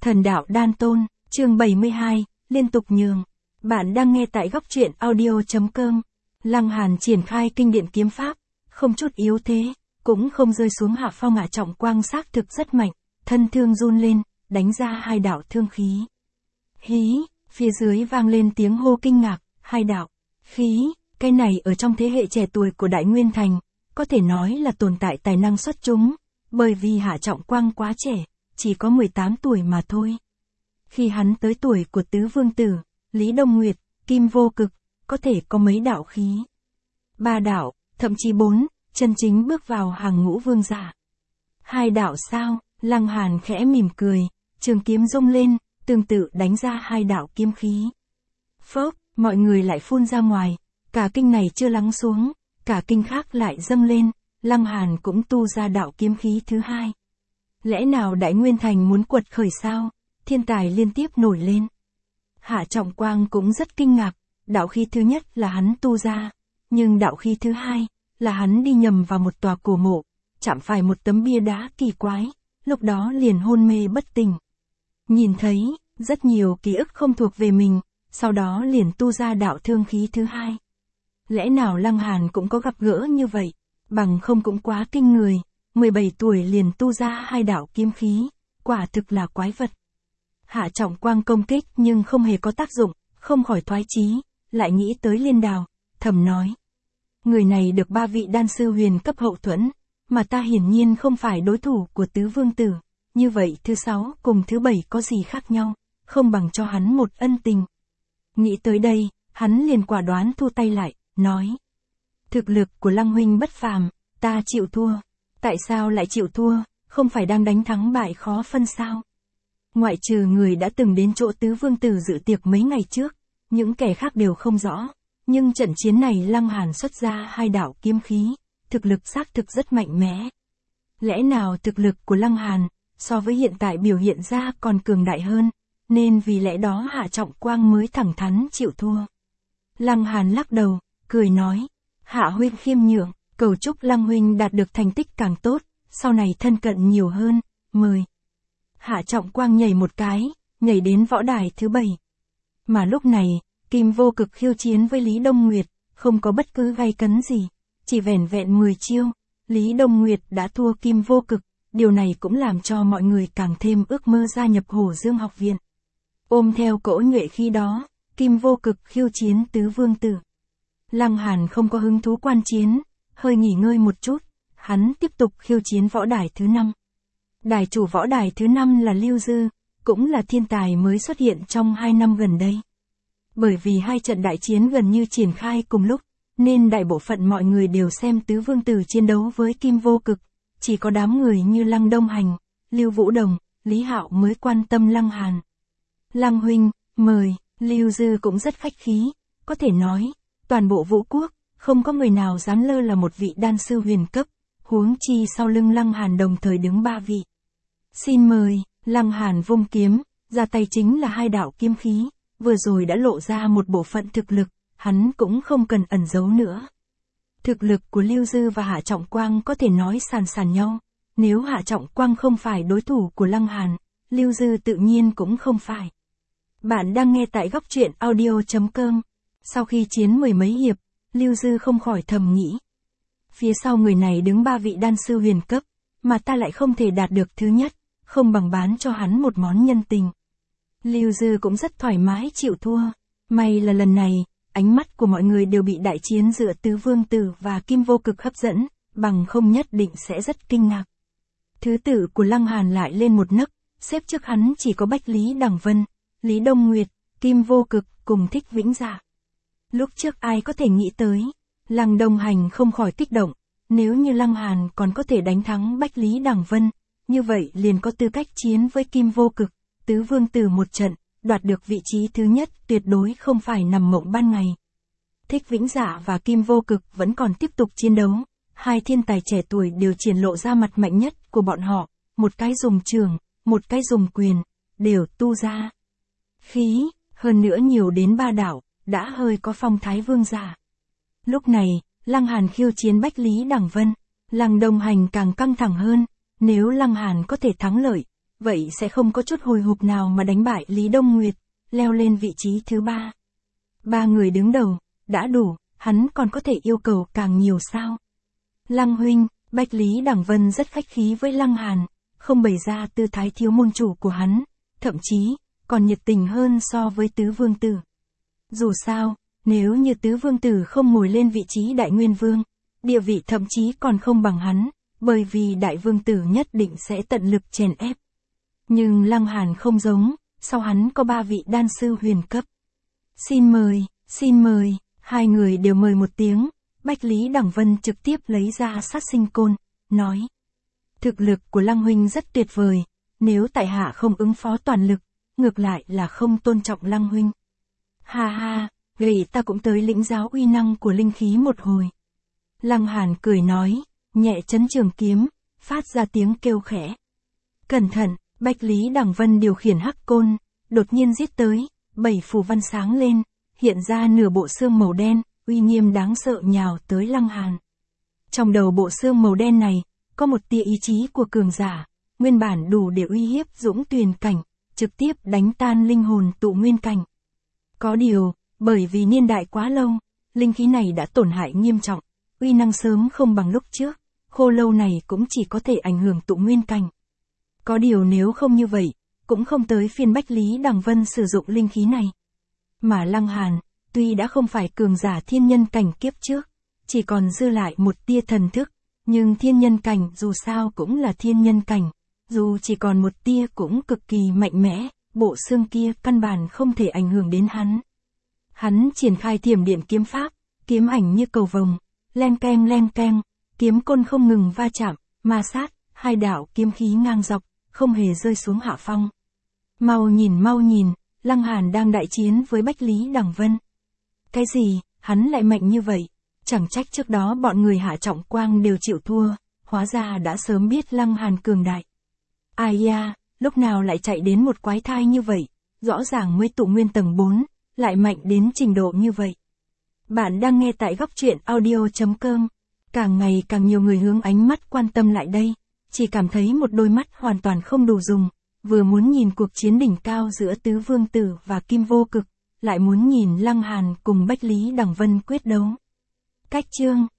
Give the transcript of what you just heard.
Thần đạo đan tôn, chương 72, liên tục nhường. Bạn đang nghe tại góc truyện audio.com. Lăng Hàn triển khai kinh điển kiếm pháp, không chút yếu thế, cũng không rơi xuống hạ phong. Hạ Trọng Quang xác thực rất mạnh, thân thương run lên, đánh ra hai đạo thương khí. Hí, phía dưới vang lên tiếng hô kinh ngạc, hai đạo khí, cái này ở trong thế hệ trẻ tuổi của Đại Nguyên Thành, có thể nói là tồn tại tài năng xuất chúng, bởi vì Hạ Trọng Quang quá trẻ, chỉ có 18 tuổi mà thôi. Khi hắn tới tuổi của tứ vương tử, Lý Đông Nguyệt, Kim Vô Cực, có thể có mấy đạo khí. 3 đạo, thậm chí 4, chân chính bước vào hàng ngũ vương giả. 2 đạo sao? Lăng Hàn khẽ mỉm cười, trường kiếm rung lên, tương tự đánh ra 2 đạo kiếm khí. Phốc, mọi người lại phun ra ngoài, cả kinh này chưa lắng xuống, cả kinh khác lại dâng lên, Lăng Hàn cũng tu ra đạo kiếm khí thứ 2. Lẽ nào Đại Nguyên Thành muốn quật khởi sao? Thiên tài liên tiếp nổi lên. Hạ Trọng Quang cũng rất kinh ngạc, đạo khí thứ nhất là hắn tu ra, nhưng đạo khí thứ 2 là hắn đi nhầm vào một tòa cổ mộ, chạm phải một tấm bia đá kỳ quái, lúc đó liền hôn mê bất tỉnh. Nhìn thấy, rất nhiều ký ức không thuộc về mình, sau đó liền tu ra đạo thương khí thứ 2. Lẽ nào Lăng Hàn cũng có gặp gỡ như vậy, bằng không cũng quá kinh người, 17 tuổi liền tu ra 2 đạo kiếm khí, quả thực là quái vật. Hạ Trọng Quang công kích nhưng không hề có tác dụng, không khỏi thoái chí, lại nghĩ tới Liên Đào, thầm nói. Người này được 3 vị đan sư huyền cấp hậu thuẫn, mà ta hiển nhiên không phải đối thủ của tứ vương tử, như vậy thứ 6 cùng thứ 7 có gì khác nhau, không bằng cho hắn một ân tình. Nghĩ tới đây, hắn liền quả đoán thu tay lại, nói. Thực lực của Lăng huynh bất phàm, ta chịu thua. Tại sao lại chịu thua, không phải đang đánh thắng bại khó phân sao? Ngoại trừ người đã từng đến chỗ tứ vương tử dự tiệc mấy ngày trước, những kẻ khác đều không rõ, nhưng trận chiến này Lăng Hàn xuất ra 2 đạo kiếm khí, thực lực xác thực rất mạnh mẽ. Lẽ nào thực lực của Lăng Hàn, so với hiện tại biểu hiện ra còn cường đại hơn, nên vì lẽ đó Hạ Trọng Quang mới thẳng thắn chịu thua. Lăng Hàn lắc đầu, cười nói, Hạ huynh khiêm nhượng, cầu chúc Lăng huynh đạt được thành tích càng tốt, sau này thân cận nhiều hơn, mời. Hạ Trọng Quang nhảy một cái, nhảy đến võ đài thứ 7. Mà lúc này, Kim Vô Cực khiêu chiến với Lý Đông Nguyệt, không có bất cứ gay cấn gì, chỉ vẻn vẹn 10 chiêu, Lý Đông Nguyệt đã thua Kim Vô Cực, điều này cũng làm cho mọi người càng thêm ước mơ gia nhập Hổ Dương học viện. Ôm theo cỗ nhuệ khi đó, Kim Vô Cực khiêu chiến tứ vương tử. Lăng Hàn không có hứng thú quan chiến, hơi nghỉ ngơi một chút, hắn tiếp tục khiêu chiến võ đài thứ 5. Đài chủ võ đài thứ 5 là Lưu Dư, cũng là thiên tài mới xuất hiện trong 2 năm gần đây. Bởi vì 2 trận đại chiến gần như triển khai cùng lúc, nên đại bộ phận mọi người đều xem tứ vương tử chiến đấu với Kim Vô Cực, chỉ có đám người như Lăng Đông Hành, Lưu Vũ Đồng, Lý Hạo mới quan tâm Lăng Hàn. Lăng huynh, mời, Lưu Dư cũng rất khách khí, có thể nói, toàn bộ Vũ Quốc, không có người nào dám lơ là một vị đan sư huyền cấp, huống chi sau lưng Lăng Hàn đồng thời đứng 3 vị. Xin mời, Lăng Hàn vung kiếm, ra tay chính là 2 đạo kiếm khí, vừa rồi đã lộ ra một bộ phận thực lực, hắn cũng không cần ẩn giấu nữa. Thực lực của Lưu Dư và Hạ Trọng Quang có thể nói sàn sàn nhau, nếu Hạ Trọng Quang không phải đối thủ của Lăng Hàn, Lưu Dư tự nhiên cũng không phải. Bạn đang nghe tại góc truyện audio.com. Sau khi chiến 10 mấy hiệp, Lưu Dư không khỏi thầm nghĩ. Phía sau người này đứng 3 vị đan sư huyền cấp, mà ta lại không thể đạt được thứ nhất, không bằng bán cho hắn một món nhân tình. Lưu Dư cũng rất thoải mái chịu thua. May là lần này, ánh mắt của mọi người đều bị đại chiến giữa tứ vương tử và Kim Vô Cực hấp dẫn, bằng không nhất định sẽ rất kinh ngạc. Thứ tự của Lăng Hàn lại lên một nấc, xếp trước hắn chỉ có Bách Lý Đằng Vân, Lý Đông Nguyệt, Kim Vô Cực cùng Thích Vĩnh Dạ. Lúc trước ai có thể nghĩ tới, Lăng Đông Hành không khỏi kích động, nếu như Lăng Hàn còn có thể đánh thắng Bách Lý Đằng Vân, như vậy liền có tư cách chiến với Kim Vô Cực, tứ vương tử một trận, đoạt được vị trí thứ nhất tuyệt đối không phải nằm mộng ban ngày. Thích Vĩnh Dạ và Kim Vô Cực vẫn còn tiếp tục chiến đấu, 2 thiên tài trẻ tuổi đều triển lộ ra mặt mạnh nhất của bọn họ, một cái dùng trường, một cái dùng quyền, đều tu ra khí, hơn nữa nhiều đến 3 đạo, đã hơi có phong thái vương giả. Lúc này, Lăng Hàn khiêu chiến Bách Lý Đằng Vân, Lăng Đông Hành càng căng thẳng hơn, nếu Lăng Hàn có thể thắng lợi, vậy sẽ không có chút hồi hộp nào mà đánh bại Lý Đông Nguyệt, leo lên vị trí thứ 3. 3 người đứng đầu, đã đủ, hắn còn có thể yêu cầu càng nhiều sao? Lăng huynh, Bách Lý Đằng Vân rất khách khí với Lăng Hàn, không bày ra tư thái thiếu môn chủ của hắn, thậm chí, còn nhiệt tình hơn so với Tứ Vương Tử. Dù sao, nếu như Tứ Vương Tử không ngồi lên vị trí Đại Nguyên Vương, địa vị thậm chí còn không bằng hắn, bởi vì Đại Vương Tử nhất định sẽ tận lực chèn ép. Nhưng Lăng Hàn không giống, sau hắn có 3 vị đan sư huyền cấp. Xin mời, 2 người đều mời một tiếng, Bách Lý Đằng Vân trực tiếp lấy ra sát sinh côn, nói. Thực lực của Lăng huynh rất tuyệt vời, nếu tại hạ không ứng phó toàn lực, ngược lại là không tôn trọng Lăng huynh. Ha ha, vậy ta cũng tới lĩnh giáo uy năng của linh khí một hồi. Lăng Hàn cười nói, nhẹ chấn trường kiếm, phát ra tiếng kêu khẽ. Cẩn thận, Bách Lý Đằng Vân điều khiển hắc côn, đột nhiên giết tới, 7 phù văn sáng lên, hiện ra nửa bộ xương màu đen, uy nghiêm đáng sợ nhào tới Lăng Hàn. Trong đầu bộ xương màu đen này, có một tia ý chí của cường giả, nguyên bản đủ để uy hiếp Dũng Tuyền cảnh, trực tiếp đánh tan linh hồn tụ nguyên cảnh. Có điều, bởi vì niên đại quá lâu, linh khí này đã tổn hại nghiêm trọng, uy năng sớm không bằng lúc trước, khô lâu này cũng chỉ có thể ảnh hưởng tụ nguyên cảnh. Có điều nếu không như vậy, cũng không tới phiên Bách Lý Đằng Vân sử dụng linh khí này. Mà Lăng Hàn, tuy đã không phải cường giả thiên nhân cảnh kiếp trước, chỉ còn dư lại một tia thần thức, nhưng thiên nhân cảnh dù sao cũng là thiên nhân cảnh, dù chỉ còn một tia cũng cực kỳ mạnh mẽ, bộ xương kia căn bản không thể ảnh hưởng đến hắn. Hắn triển khai thiểm điện kiếm pháp, kiếm ảnh như cầu vồng, len keng, kiếm côn không ngừng va chạm, ma sát, 2 đạo kiếm khí ngang dọc, không hề rơi xuống hạ phong. Mau nhìn, Lăng Hàn đang đại chiến với Bách Lý Đằng Vân. Cái gì, hắn lại mạnh như vậy? Chẳng trách trước đó bọn người Hạ Trọng Quang đều chịu thua, hóa ra đã sớm biết Lăng Hàn cường đại. Ai da, lúc nào lại chạy đến một quái thai như vậy, rõ ràng mới tụ nguyên tầng 4, lại mạnh đến trình độ như vậy. Bạn đang nghe tại góc truyện audio.com, càng ngày càng nhiều người hướng ánh mắt quan tâm lại đây, chỉ cảm thấy một đôi mắt hoàn toàn không đủ dùng, vừa muốn nhìn cuộc chiến đỉnh cao giữa Tứ Vương Tử và Kim Vô Cực, lại muốn nhìn Lăng Hàn cùng Bách Lý Đằng Vân quyết đấu. Cách chương